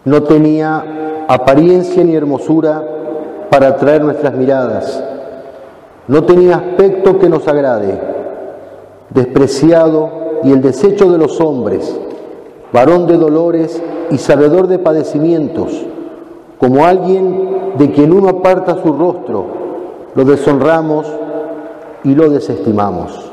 No tenía apariencia ni hermosura para atraer nuestras miradas. No tenía aspecto que nos agrade. Despreciado y el desecho de los hombres, varón de dolores y sabedor de padecimientos, como alguien de quien uno aparta su rostro, lo deshonramos y lo desestimamos.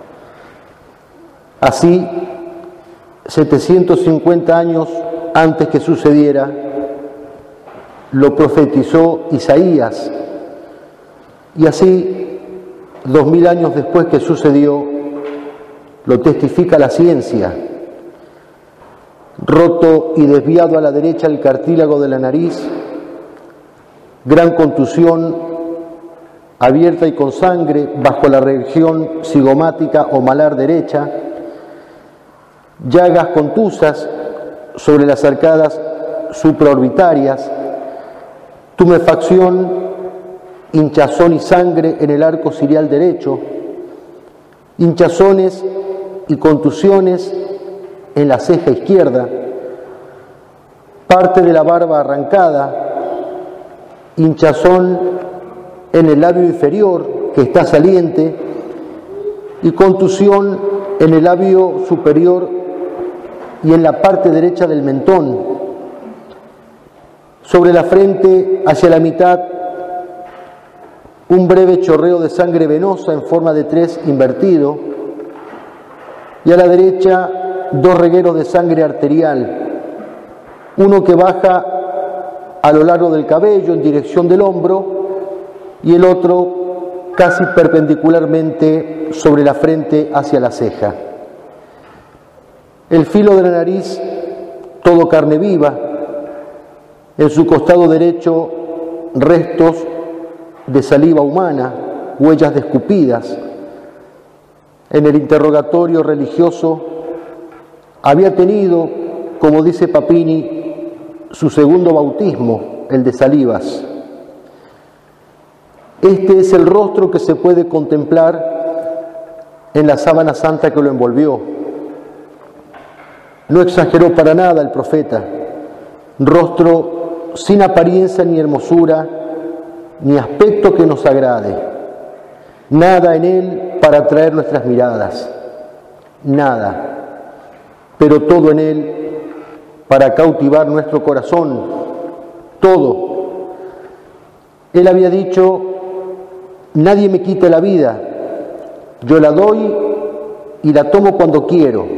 Así, 750 años antes que sucediera, lo profetizó Isaías, y así, 2000 años después que sucedió, lo testifica la ciencia. Roto y desviado a la derecha el cartílago de la nariz, gran contusión abierta y con sangre bajo la región cigomática o malar derecha, llagas contusas sobre las arcadas supraorbitarias, tumefacción, hinchazón y sangre en el arco ciliar derecho, hinchazones y contusiones en la ceja izquierda, parte de la barba arrancada, hinchazón en el labio inferior que está saliente y contusión en el labio superior y en la parte derecha del mentón. Sobre la frente, hacia la mitad, un breve chorreo de sangre venosa en forma de 3 invertido, y a la derecha 2 regueros de sangre arterial, uno que baja a lo largo del cabello en dirección del hombro y el otro casi perpendicularmente sobre la frente hacia la ceja. El filo de la nariz, todo carne viva, en su costado derecho restos de saliva humana, huellas de escupidas. En el interrogatorio religioso había tenido, como dice Papini, su segundo bautismo, el de salivas. Este es el rostro que se puede contemplar en la sábana santa que lo envolvió. No exageró para nada el profeta. Rostro sin apariencia ni hermosura, ni aspecto que nos agrade. Nada en él para atraer nuestras miradas. Nada. Pero todo en él para cautivar nuestro corazón. Todo. Él había dicho: nadie me quita la vida. Yo la doy y la tomo cuando quiero.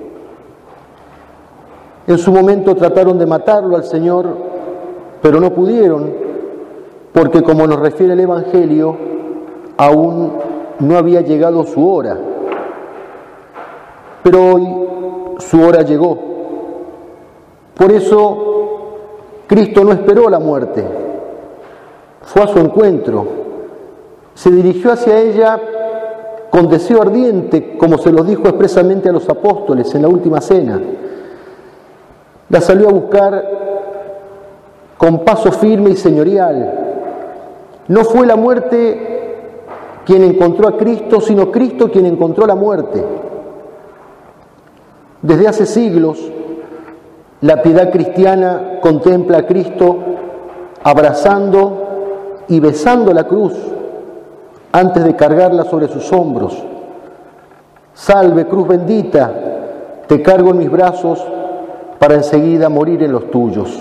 En su momento trataron de matarlo al Señor, pero no pudieron, porque como nos refiere el Evangelio, aún no había llegado su hora. Pero hoy su hora llegó. Por eso Cristo no esperó la muerte, fue a su encuentro, se dirigió hacia ella con deseo ardiente, como se los dijo expresamente a los apóstoles en la última cena. La salió a buscar con paso firme y señorial. No fue la muerte quien encontró a Cristo, sino Cristo quien encontró la muerte. Desde hace siglos, la piedad cristiana contempla a Cristo abrazando y besando la cruz antes de cargarla sobre sus hombros. Salve, cruz bendita, te cargo en mis brazos para enseguida morir en los tuyos.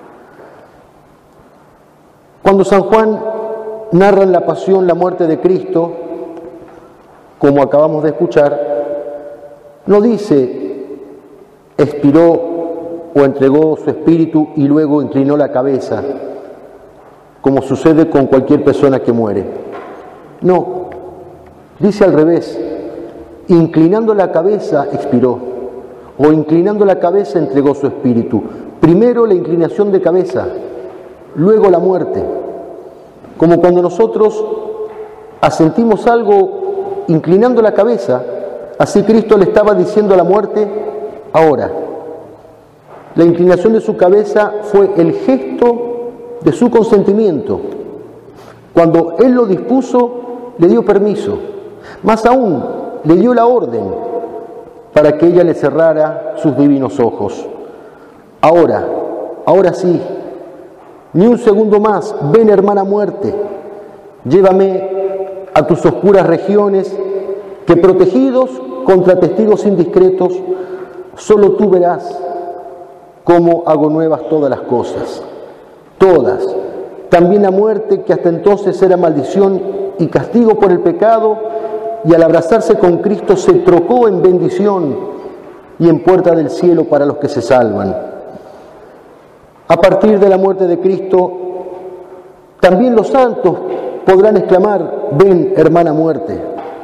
Cuando San Juan narra en la pasión la muerte de Cristo, como acabamos de escuchar, no dice expiró o entregó su espíritu y luego inclinó la cabeza, como sucede con cualquier persona que muere. No, dice al revés: inclinando la cabeza expiró, o inclinando la cabeza entregó su espíritu. Primero la inclinación de cabeza, luego la muerte. Como cuando nosotros asentimos algo inclinando la cabeza, así Cristo le estaba diciendo a la muerte: ahora. La inclinación de su cabeza fue el gesto de su consentimiento. Cuando Él lo dispuso, le dio permiso. Más aún, le dio la orden para que ella le cerrara sus divinos ojos. Ahora, ahora sí, ni un segundo más, ven hermana muerte, llévame a tus oscuras regiones, que protegidos contra testigos indiscretos, solo tú verás cómo hago nuevas todas las cosas, todas, también la muerte que hasta entonces era maldición y castigo por el pecado, y al abrazarse con Cristo se trocó en bendición y en puerta del cielo para los que se salvan. A partir de la muerte de Cristo, también los santos podrán exclamar, ven hermana muerte.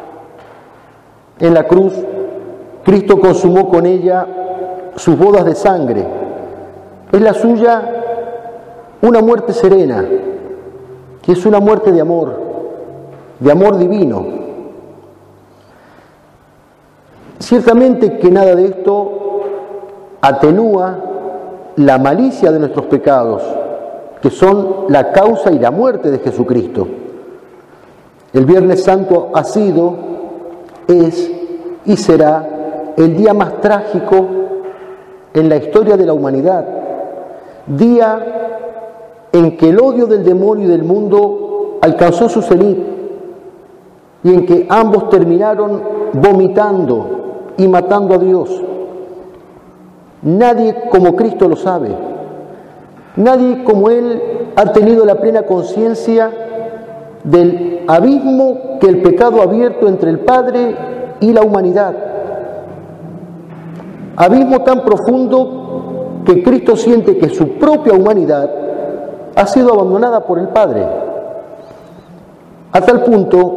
En la cruz, Cristo consumó con ella sus bodas de sangre. Es la suya una muerte serena, que es una muerte de amor divino. Ciertamente que nada de esto atenúa la malicia de nuestros pecados, que son la causa y la muerte de Jesucristo. El Viernes Santo ha sido, es y será el día más trágico en la historia de la humanidad, día en que el odio del demonio y del mundo alcanzó su cenit y en que ambos terminaron vomitando y matando a Dios. Nadie como Cristo lo sabe. Nadie como Él ha tenido la plena conciencia del abismo que el pecado ha abierto entre el Padre y la humanidad. Abismo tan profundo que Cristo siente que su propia humanidad ha sido abandonada por el Padre, a tal punto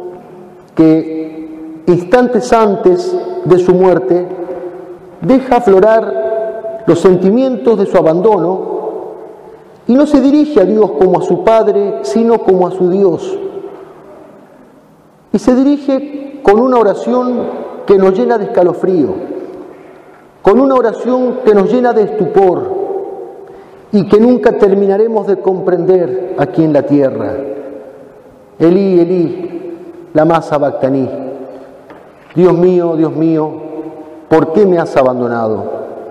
que instantes antes de su muerte deja aflorar los sentimientos de su abandono y no se dirige a Dios como a su Padre, sino como a su Dios. Y se dirige con una oración que nos llena de escalofrío, con una oración que nos llena de estupor y que nunca terminaremos de comprender aquí en la tierra. Elí, Elí, lama sabactaní. Dios mío, ¿por qué me has abandonado?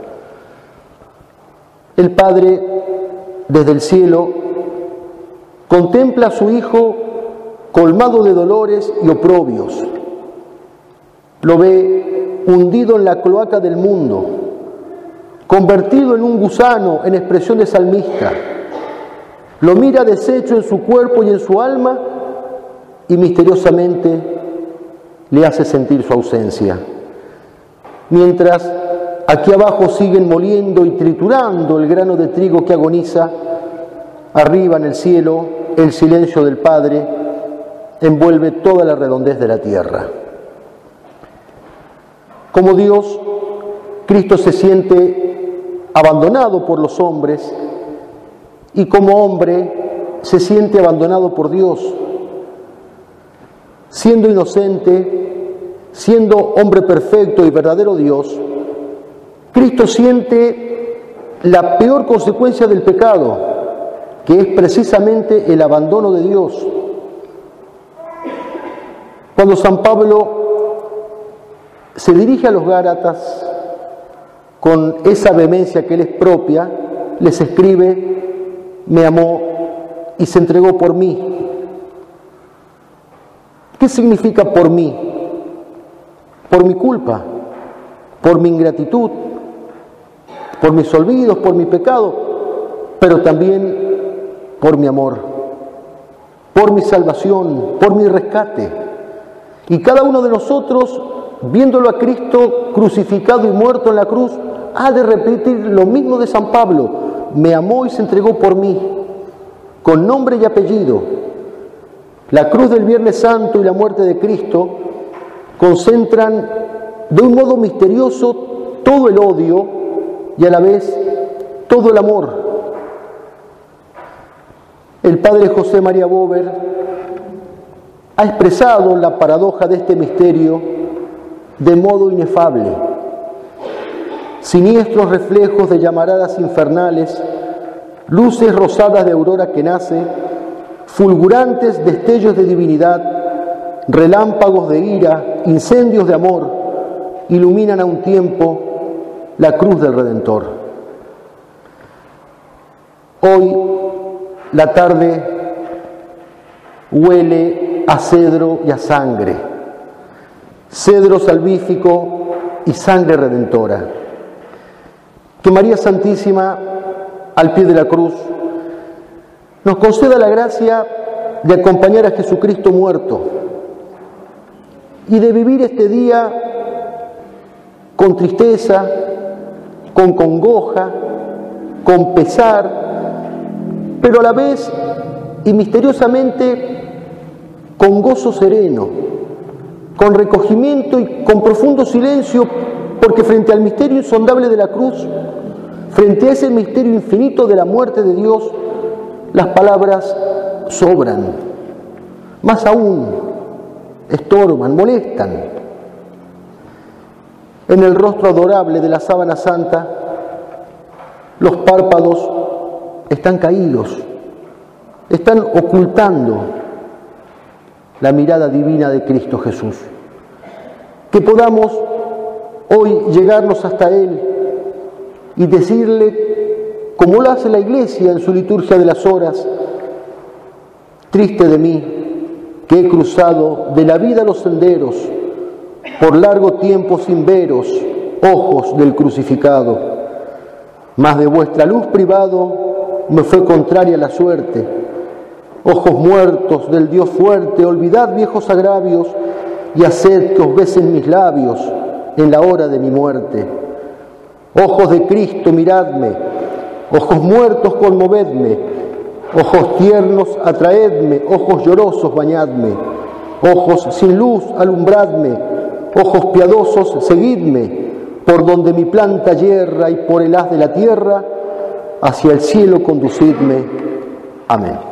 El Padre, desde el cielo, contempla a su Hijo colmado de dolores y oprobios. Lo ve hundido en la cloaca del mundo, convertido en un gusano en expresión de salmista. Lo mira deshecho en su cuerpo y en su alma y misteriosamente le hace sentir su ausencia. Mientras aquí abajo siguen moliendo y triturando el grano de trigo que agoniza, arriba en el cielo el silencio del Padre envuelve toda la redondez de la tierra. Como Dios, Cristo se siente abandonado por los hombres y como hombre se siente abandonado por Dios. Siendo inocente, siendo hombre perfecto y verdadero Dios, Cristo siente la peor consecuencia del pecado, que es precisamente el abandono de Dios. Cuando San Pablo se dirige a los Gálatas con esa vehemencia que le es propia, les escribe, me amó y se entregó por mí. ¿Qué significa por mí? Por mi culpa, por mi ingratitud, por mis olvidos, por mi pecado, pero también por mi amor, por mi salvación, por mi rescate. Y cada uno de nosotros, viéndolo a Cristo crucificado y muerto en la cruz, ha de repetir lo mismo de San Pablo, me amó y se entregó por mí, con nombre y apellido. La cruz del Viernes Santo y la muerte de Cristo concentran de un modo misterioso todo el odio y a la vez todo el amor. El padre José María Bover ha expresado la paradoja de este misterio de modo inefable. Siniestros reflejos de llamaradas infernales, luces rosadas de aurora que nace, fulgurantes destellos de divinidad, relámpagos de ira, incendios de amor, iluminan a un tiempo la cruz del Redentor. Hoy la tarde huele a cedro y a sangre, cedro salvífico y sangre redentora. Que María Santísima, al pie de la cruz, nos conceda la gracia de acompañar a Jesucristo muerto y de vivir este día con tristeza, con congoja, con pesar, pero a la vez y misteriosamente con gozo sereno, con recogimiento y con profundo silencio, porque frente al misterio insondable de la cruz, frente a ese misterio infinito de la muerte de Dios, las palabras sobran, más aún estorban, molestan. En el rostro adorable de la sábana santa, los párpados están caídos, están ocultando la mirada divina de Cristo Jesús. Que podamos hoy llegarnos hasta Él y decirle, como lo hace la Iglesia en su liturgia de las horas: triste de mí, que he cruzado de la vida los senderos, por largo tiempo sin veros, ojos del crucificado. Mas de vuestra luz privado me fue contraria la suerte. Ojos muertos del Dios fuerte, olvidad viejos agravios y haced que os besen mis labios en la hora de mi muerte. Ojos de Cristo, miradme, ojos muertos, conmovedme, ojos tiernos, atraedme, ojos llorosos, bañadme, ojos sin luz, alumbradme, ojos piadosos, seguidme, por donde mi planta yerra y por el haz de la tierra, hacia el cielo conducidme. Amén.